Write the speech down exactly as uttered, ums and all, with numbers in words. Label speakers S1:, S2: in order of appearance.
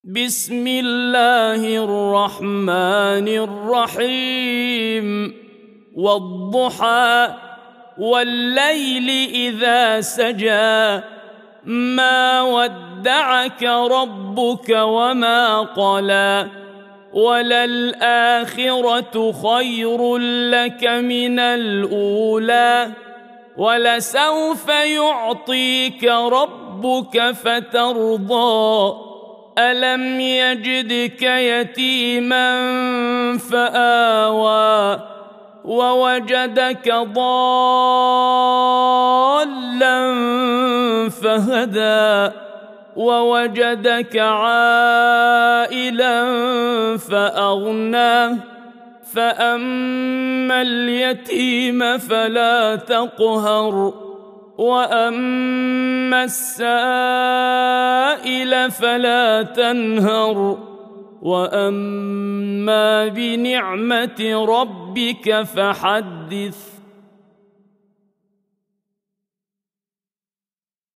S1: بسم الله الرحمن الرحيم والضحى والليل إذا سجى ما ودعك ربك وما قلى وللآخرة خير لك من الأولى ولسوف يعطيك ربك فترضى ألم يجدك يتيما فآوى ووجدك ضالا فهدى ووجدك عائلا فأغنى فأما اليتيم فلا تقهر وأما السائل فلا تنهر وأما بنعمة ربك فحدث.